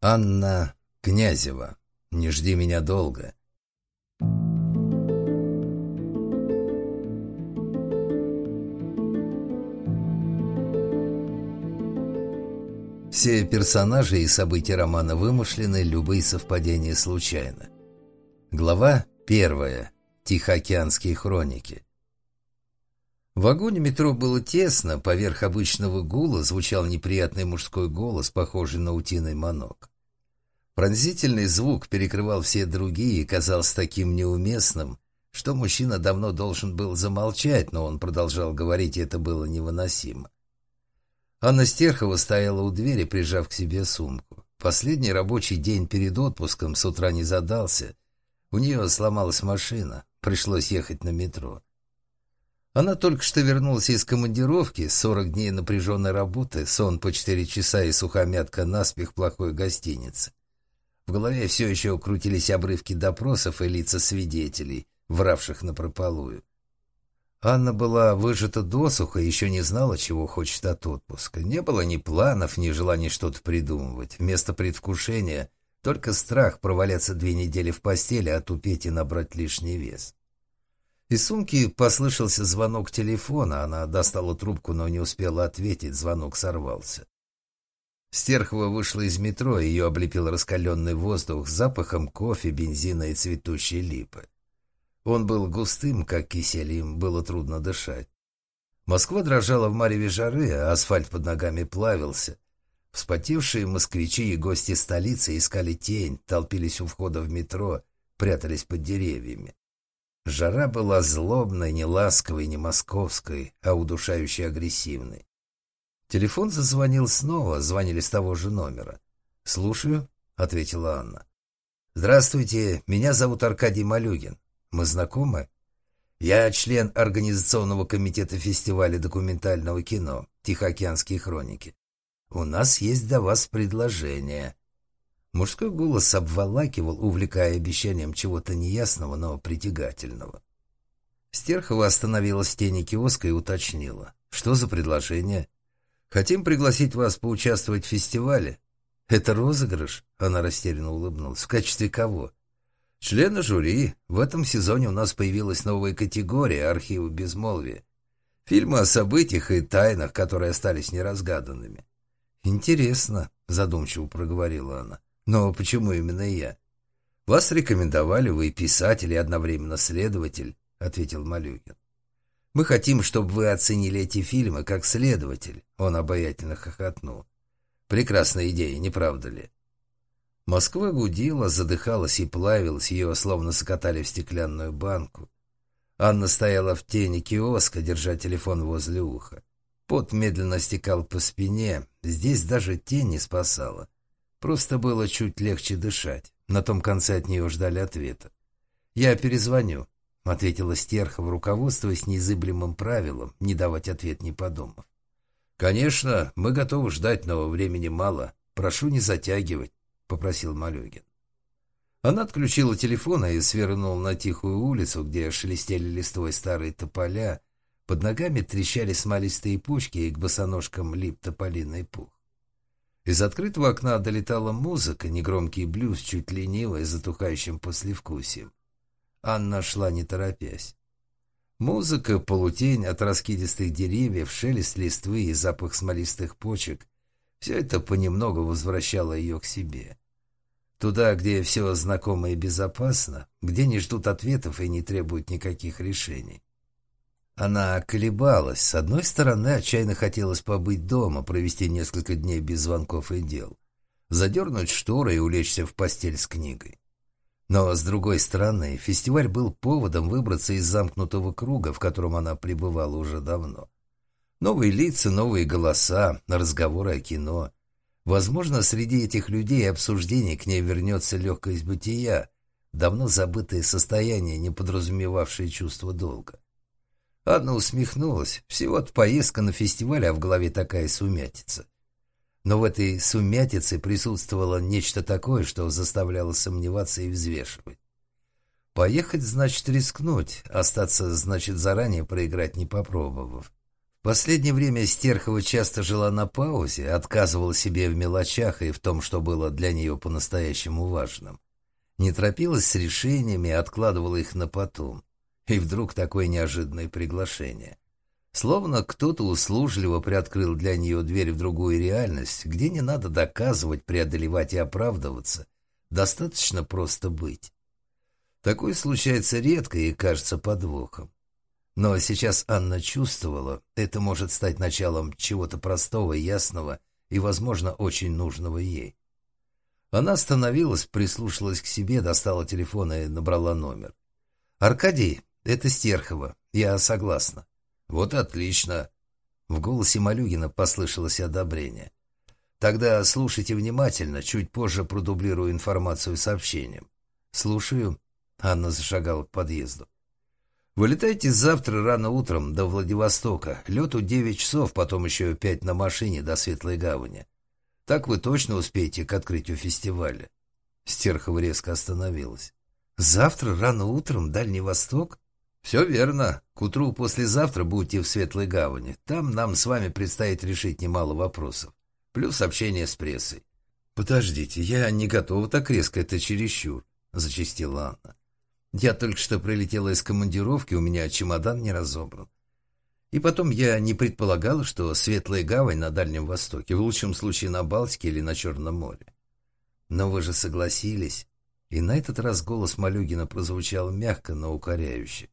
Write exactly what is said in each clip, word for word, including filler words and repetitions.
Анна Князева. «Не жди меня долго». Все персонажи и события романа вымышлены, любые совпадения случайны. Глава первая. Тихоокеанские хроники. В вагоне метро было тесно, поверх обычного гула звучал неприятный мужской голос, похожий на утиный монок. Пронзительный звук перекрывал все другие и казался таким неуместным, что мужчина давно должен был замолчать, но он продолжал говорить, и это было невыносимо. Анна Стерхова стояла у двери, прижав к себе сумку. Последний рабочий день перед отпуском с утра не задался. У нее сломалась машина, пришлось ехать на метро. Она только что вернулась из командировки, сорок дней напряженной работы, сон по четыре часа и сухомятка наспех плохой гостиницы. В голове все еще крутились обрывки допросов и лица свидетелей, вравших напропалую. Анна была выжата досуха и еще не знала, чего хочет от отпуска. Не было ни планов, ни желания что-то придумывать. Вместо предвкушения только страх проваляться две недели в постели, отупеть и набрать лишний вес. Из сумки послышался звонок телефона. Она достала трубку, но не успела ответить. Звонок сорвался. Стерхова вышла из метро, ее облепил раскаленный воздух с запахом кофе, бензина и цветущей липы. Он был густым, как кисель, им было трудно дышать. Москва дрожала в мареве жары, а асфальт под ногами плавился. Вспотевшие москвичи и гости столицы искали тень, толпились у входа в метро, прятались под деревьями. Жара была злобной, не ласковой, не московской, а удушающе агрессивной. Телефон зазвонил снова, звонили с того же номера. «Слушаю», — ответила Анна. «Здравствуйте, меня зовут Аркадий Малюгин. Мы знакомы? Я член организационного комитета фестиваля документального кино «Тихоокеанские хроники». У нас есть для вас предложение». Мужской голос обволакивал, увлекая обещанием чего-то неясного, но притягательного. Стерхова остановилась в тени киоска и уточнила. «Что за предложение?» «Хотим пригласить вас поучаствовать в фестивале». «Это розыгрыш?» — она растерянно улыбнулась. «В качестве кого?» «Члены жюри. В этом сезоне у нас появилась новая категория «Архивы безмолвия». Фильмы о событиях и тайнах, которые остались неразгаданными». «Интересно», — задумчиво проговорила она. «Но почему именно я?» «Вас рекомендовали, вы писатель и одновременно следователь», — ответил Малюгин. «Мы хотим, чтобы вы оценили эти фильмы как следователь», — он обаятельно хохотнул. «Прекрасная идея, не правда ли?» Москва гудела, задыхалась и плавилась, ее словно закатали в стеклянную банку. Анна стояла в тени киоска, держа телефон возле уха. Пот медленно стекал по спине, здесь даже тень не спасала. Просто было чуть легче дышать. На том конце от нее ждали ответа. «Я перезвоню», — ответила Стерхова, руководствуясь незыблемым правилом не давать ответ, не подумав. «Конечно, мы готовы ждать, но времени мало. Прошу не затягивать», — попросил Малюгин. Она отключила телефон и свернула на тихую улицу, где шелестели листвой старые тополя, под ногами трещали смолистые почки, и к босоножкам лип тополиный пух. Из открытого окна долетала музыка, негромкий блюз, чуть ленивый, с затухающим послевкусием. Анна шла не торопясь. Музыка, полутень от раскидистых деревьев, шелест листвы и запах смолистых почек — все это понемногу возвращало ее к себе. Туда, где все знакомо и безопасно, где не ждут ответов и не требуют никаких решений. Она колебалась. С одной стороны, отчаянно хотелось побыть дома, провести несколько дней без звонков и дел, задернуть шторы и улечься в постель с книгой. Но, с другой стороны, фестиваль был поводом выбраться из замкнутого круга, в котором она пребывала уже давно. Новые лица, новые голоса, разговоры о кино. Возможно, среди этих людей и обсуждений к ней вернется легкость бытия, давно забытое состояние, не подразумевавшее чувство долга. Анна усмехнулась. Всего-то поездка на фестиваль, а в голове такая сумятица. Но в этой сумятице присутствовало нечто такое, что заставляло сомневаться и взвешивать. Поехать значит рискнуть, остаться значит заранее проиграть, не попробовав. Последнее время Стерхова часто жила на паузе, отказывала себе в мелочах и в том, что было для нее по-настоящему важным. Не торопилась с решениями, откладывала их на потом. И вдруг такое неожиданное приглашение. Словно кто-то услужливо приоткрыл для нее дверь в другую реальность, где не надо доказывать, преодолевать и оправдываться. Достаточно просто быть. Такое случается редко и кажется подвохом. Но сейчас Анна чувствовала, это может стать началом чего-то простого, ясного и, возможно, очень нужного ей. Она остановилась, прислушалась к себе, достала телефон и набрала номер. «Аркадий, это Стерхова. Я согласна». «Вот отлично». В голосе Малюгина послышалось одобрение. «Тогда слушайте внимательно, чуть позже продублирую информацию сообщением». «Слушаю». Анна зашагала к подъезду. «Вылетайте завтра рано утром до Владивостока. Лету девять часов, потом еще пять на машине до Светлой Гавани. Так вы точно успеете к открытию фестиваля». Стерхова резко остановилась. «Завтра рано утром Дальний Восток?» «Все верно. К утру послезавтра будете в Светлой Гавани. Там нам с вами предстоит решить немало вопросов. Плюс общение с прессой». «Подождите, я не готова так резко, это чересчур», — зачастила Анна. «Я только что прилетела из командировки, у меня чемодан не разобран. И потом я не предполагала, что Светлая Гавань на Дальнем Востоке, в лучшем случае на Балтике или на Черном море. Но вы же согласились». И на этот раз голос Малюгина прозвучал мягко, но укоряюще.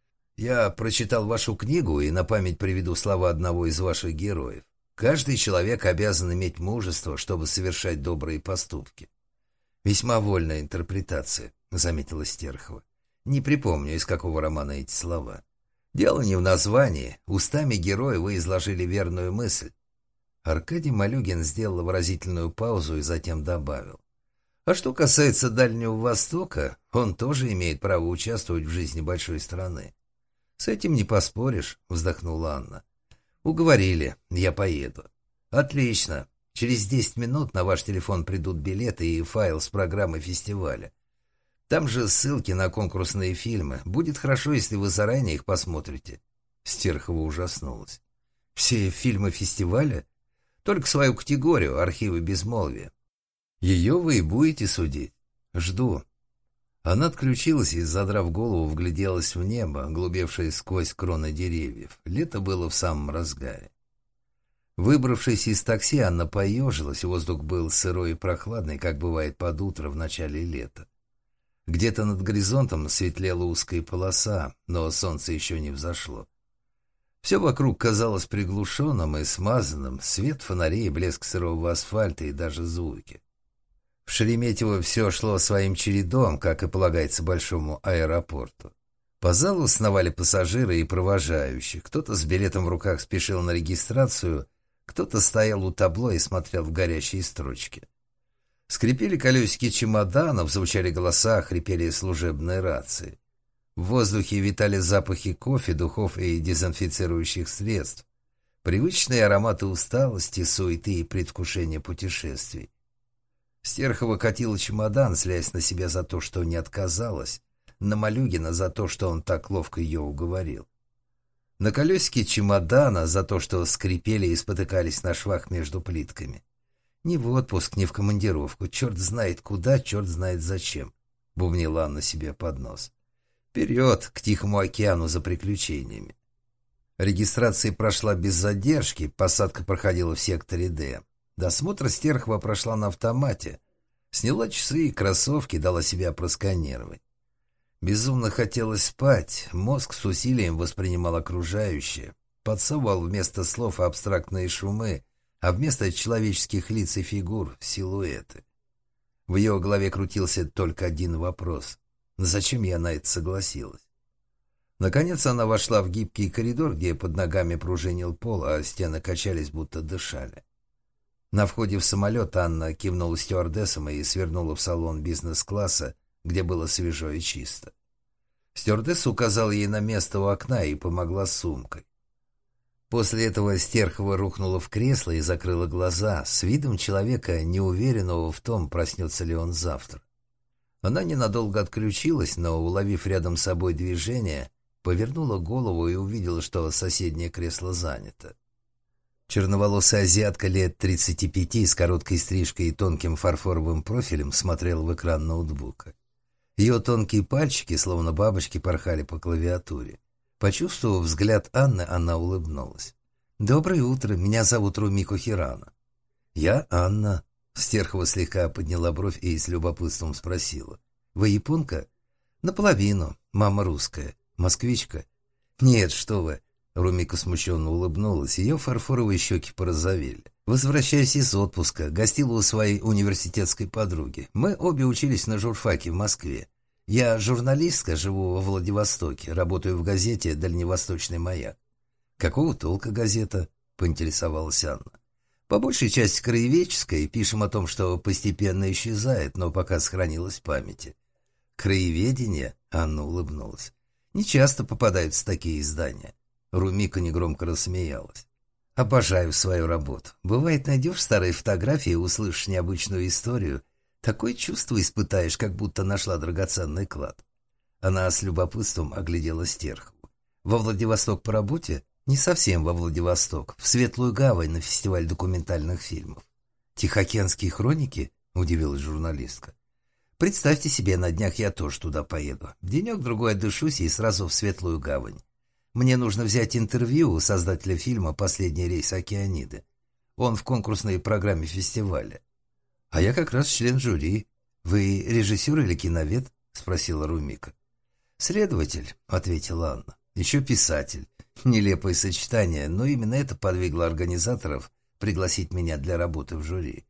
«Я прочитал вашу книгу и на память приведу слова одного из ваших героев. Каждый человек обязан иметь мужество, чтобы совершать добрые поступки». «Весьма вольная интерпретация», — заметила Стерхова. «Не припомню, из какого романа эти слова. Дело не в названии. Устами героя вы изложили верную мысль». Аркадий Малюгин сделал выразительную паузу и затем добавил. «А что касается Дальнего Востока, он тоже имеет право участвовать в жизни большой страны». «С этим не поспоришь», — вздохнула Анна. «Уговорили, я поеду». «Отлично. Через десять минут на ваш телефон придут билеты и файл с программой фестиваля. Там же ссылки на конкурсные фильмы. Будет хорошо, если вы заранее их посмотрите». Стерхова ужаснулась. «Все фильмы фестиваля? Только свою категорию, архивы безмолвия. Ее вы и будете судить. Жду». Она отключилась и, задрав голову, вгляделась в небо, глубевшее сквозь кроны деревьев. Лето было в самом разгаре. Выбравшись из такси, Анна поежилась, воздух был сырой и прохладный, как бывает под утро в начале лета. Где-то над горизонтом светлела узкая полоса, но солнце еще не взошло. Все вокруг казалось приглушенным и смазанным, свет фонарей, блеск сырого асфальта и даже звуки. В Шереметьево все шло своим чередом, как и полагается большому аэропорту. По залу сновали пассажиры и провожающие. Кто-то с билетом в руках спешил на регистрацию, кто-то стоял у табло и смотрел в горящие строчки. Скрипели колесики чемоданов, звучали голоса, хрипели служебные рации. В воздухе витали запахи кофе, духов и дезинфицирующих средств. Привычные ароматы усталости, суеты и предвкушения путешествий. Стерхова катила чемодан, злясь на себя за то, что не отказалась, на Малюгина за то, что он так ловко ее уговорил. На колесике чемодана за то, что скрипели и спотыкались на швах между плитками. Ни в отпуск, ни в командировку, черт знает куда, черт знает зачем, бубнила Анна себе под нос. Вперед, к Тихому океану за приключениями. Регистрация прошла без задержки, посадка проходила в секторе «Д». Досмотр Стерхова прошла на автомате. Сняла часы и кроссовки, дала себя просканировать. Безумно хотелось спать, мозг с усилием воспринимал окружающее, подсовывал вместо слов абстрактные шумы, а вместо человеческих лиц и фигур — силуэты. В ее голове крутился только один вопрос. Зачем я на это согласилась? Наконец она вошла в гибкий коридор, где под ногами пружинил пол, а стены качались, будто дышали. На входе в самолет Анна кивнула стюардессам и свернула в салон бизнес-класса, где было свежо и чисто. Стюардесса указала ей на место у окна и помогла с сумкой. После этого Стерхова рухнула в кресло и закрыла глаза с видом человека, неуверенного в том, проснется ли он завтра. Она ненадолго отключилась, но, уловив рядом с собой движение, повернула голову и увидела, что соседнее кресло занято. Черноволосая азиатка лет тридцати пяти с короткой стрижкой и тонким фарфоровым профилем смотрела в экран ноутбука. Ее тонкие пальчики, словно бабочки, порхали по клавиатуре. Почувствовав взгляд Анны, она улыбнулась. «Доброе утро, меня зовут Румико Хирано». «Я Анна». Стерхова слегка подняла бровь и с любопытством спросила. «Вы японка?» «Наполовину. Мама русская. Москвичка?» «Нет, что вы». Румико смущенно улыбнулась, ее фарфоровые щеки порозовели. «Возвращаюсь из отпуска, гостила у своей университетской подруги. Мы обе учились на журфаке в Москве. Я журналистка, живу во Владивостоке, работаю в газете «Дальневосточный маяк». «Какого толка газета?» — поинтересовалась Анна. «По большей части краеведческая, пишем о том, что постепенно исчезает, но пока сохранилось в памяти». «Краеведение?» — Анна улыбнулась. «Не часто попадаются такие издания». Румико негромко рассмеялась. «Обожаю свою работу. Бывает, найдешь старые фотографии и услышишь необычную историю. Такое чувство испытаешь, как будто нашла драгоценный клад». Она с любопытством оглядела Стерхову. «Во Владивосток по работе?» «Не совсем во Владивосток. В Светлую Гавань на фестиваль документальных фильмов». «Тихоокеанские хроники?» — удивилась журналистка. «Представьте себе, на днях я тоже туда поеду. Денек-другой отдышусь и сразу в Светлую Гавань. Мне нужно взять интервью у создателя фильма «Последний рейс Океаниды». Он в конкурсной программе фестиваля. А я как раз член жюри. Вы режиссер или киновед? Спросила Румико. Следователь, ответила Анна. Еще писатель. Нелепое сочетание, но именно это подвигло организаторов пригласить меня для работы в жюри.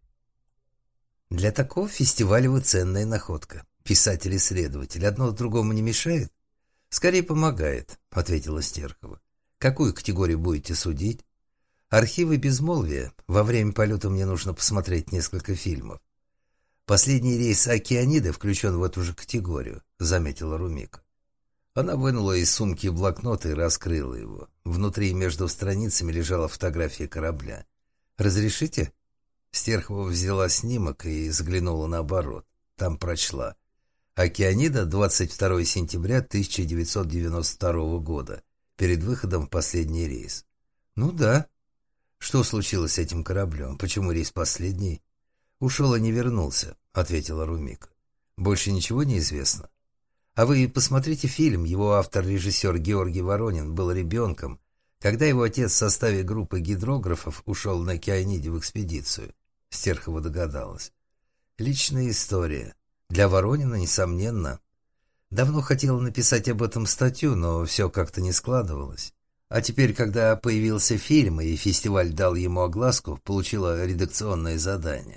Для такого фестиваля вы ценная находка. Писатель и следователь. Одно другому не мешает? «Скорее помогает», — ответила Стерхова. «Какую категорию будете судить?» «Архивы безмолвия. Во время полета мне нужно посмотреть несколько фильмов». «Последний рейс Океаниды включен в эту же категорию», — заметила Румико. Она вынула из сумки блокнот и раскрыла его. Внутри между страницами лежала фотография корабля. «Разрешите?» Стерхова взяла снимок и заглянула наоборот. Там прочла. «Океанида, двадцать второго сентября тысяча девятьсот девяносто второго года. Перед выходом в последний рейс». «Ну да». «Что случилось с этим кораблем? Почему рейс последний?» «Ушел и не вернулся», — ответила Румико. «Больше ничего не известно?» «А вы посмотрите фильм. Его автор-режиссер Георгий Воронин был ребенком, когда его отец в составе группы гидрографов ушел на Океаниде в экспедицию». Стерхова догадалась. «Личная история. Для Воронина, несомненно. Давно хотела написать об этом статью, но все как-то не складывалось. А теперь, когда появился фильм и фестиваль дал ему огласку, получила редакционное задание».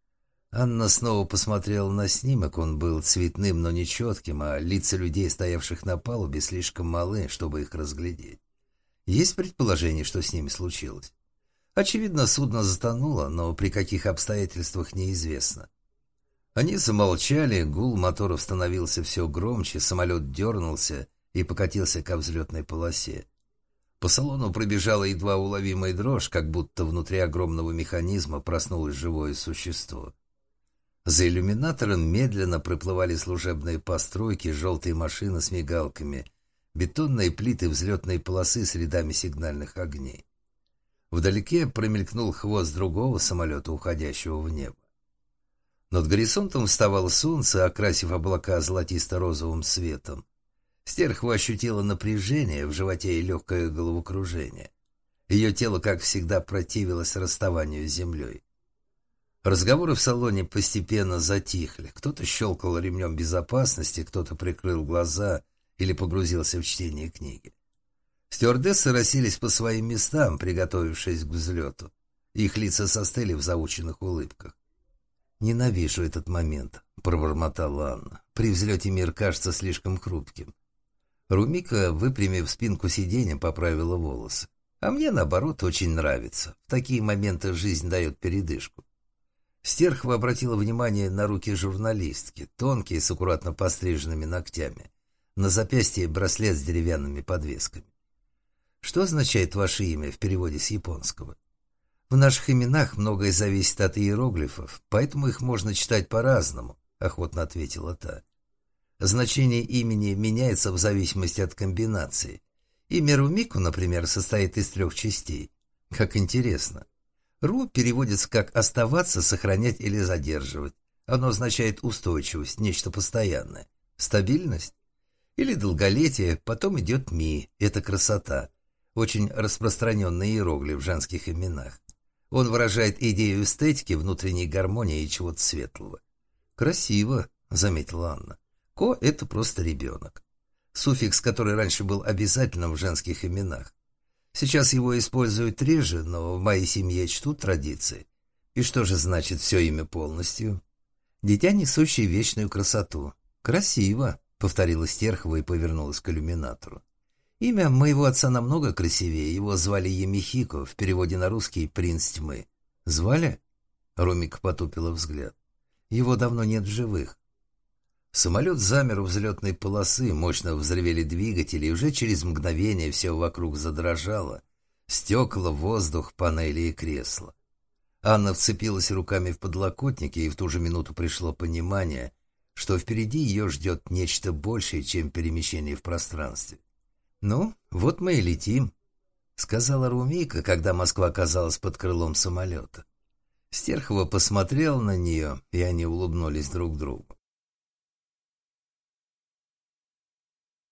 Анна снова посмотрела на снимок. Он был цветным, но нечетким, а лица людей, стоявших на палубе, слишком малы, чтобы их разглядеть. Есть предположение, что с ними случилось? Очевидно, судно затонуло, но при каких обстоятельствах неизвестно. Они замолчали, гул моторов становился все громче, самолет дернулся и покатился ко взлетной полосе. По салону пробежала едва уловимая дрожь, как будто внутри огромного механизма проснулось живое существо. За иллюминатором медленно проплывали служебные постройки, желтые машины с мигалками, бетонные плиты взлетной полосы с рядами сигнальных огней. Вдалеке промелькнул хвост другого самолета, уходящего в небо. Над горизонтом вставало солнце, окрасив облака золотисто-розовым светом. Стерхова ощутила напряжение в животе и легкое головокружение. Ее тело, как всегда, противилось расставанию с землей. Разговоры в салоне постепенно затихли. Кто-то щелкал ремнем безопасности, кто-то прикрыл глаза или погрузился в чтение книги. Стюардессы расселись по своим местам, приготовившись к взлету. Их лица застыли в заученных улыбках. «Ненавижу этот момент», — пробормотала Анна. «При взлете мир кажется слишком хрупким». Румико, выпрямив спинку сиденья, поправила волосы. «А мне, наоборот, очень нравится. В такие моменты жизнь дает передышку». Стерхова обратила внимание на руки журналистки, тонкие, с аккуратно постриженными ногтями. На запястье браслет с деревянными подвесками. «Что означает ваше имя в переводе с японского?» «В наших именах многое зависит от иероглифов, поэтому их можно читать по-разному», — охотно ответила та. Значение имени меняется в зависимости от комбинации. Имя Румико, например, состоит из трех частей. Как интересно. Ру переводится как «оставаться», «сохранять» или «задерживать». Оно означает устойчивость, нечто постоянное. Стабильность или долголетие. Потом идет Ми, это красота. Очень распространенный иероглиф в женских именах. Он выражает идею эстетики, внутренней гармонии и чего-то светлого. «Красиво», — заметила Анна. «Ко» — это просто ребенок. Суффикс, который раньше был обязательным в женских именах. Сейчас его используют реже, но в моей семье чтут традиции. И что же значит все имя полностью? «Дитя, несущее вечную красоту». «Красиво», — повторила Стерхова и повернулась к иллюминатору. «Имя моего отца намного красивее. Его звали Емихико, в переводе на русский «принц тьмы». «Звали?» — Румика потупила взгляд. «Его давно нет в живых». Самолет замер у взлетной полосы, мощно взревели двигатели, и уже через мгновение все вокруг задрожало. Стекла, воздух, панели и кресла. Анна вцепилась руками в подлокотники, и в ту же минуту пришло понимание, что впереди ее ждет нечто большее, чем перемещение в пространстве. «Ну, вот мы и летим», — сказала Румика, когда Москва оказалась под крылом самолета. Стерхова посмотрела на нее, и они улыбнулись друг другу.